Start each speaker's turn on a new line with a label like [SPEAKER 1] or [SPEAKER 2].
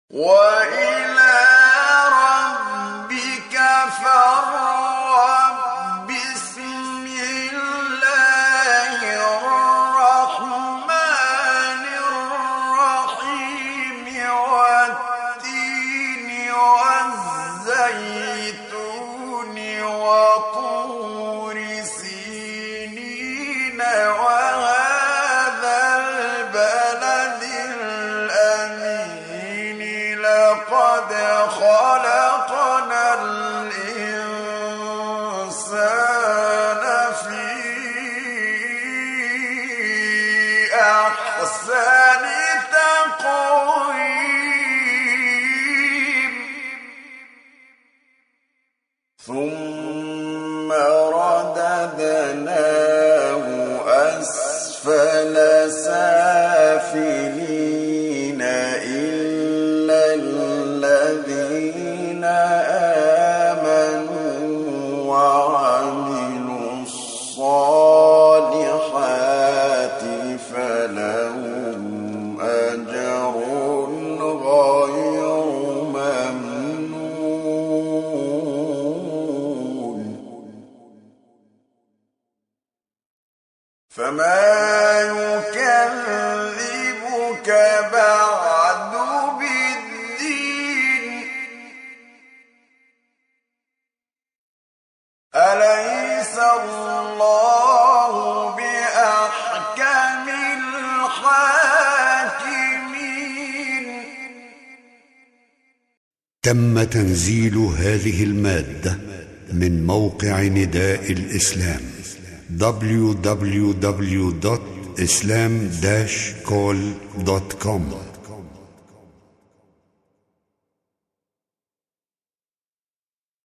[SPEAKER 1] وإلى ربك فارغب بسم الله الرحمن الرحيم والتين والزيتون وطور سينين وهذا البلد الأمين لقد خلقنا الإنسان في أحسن تقويم ثم رددناه أسفل سافلين إلا الذين آمنوا وعملوا الصالحات فلهم أجر غير ممنون فما يكذبك بعد بالدين أليس الله بأحكم الحاكمين.
[SPEAKER 2] تم تنزيل هذه المادة من موقع نداء الإسلام www.islam-call.com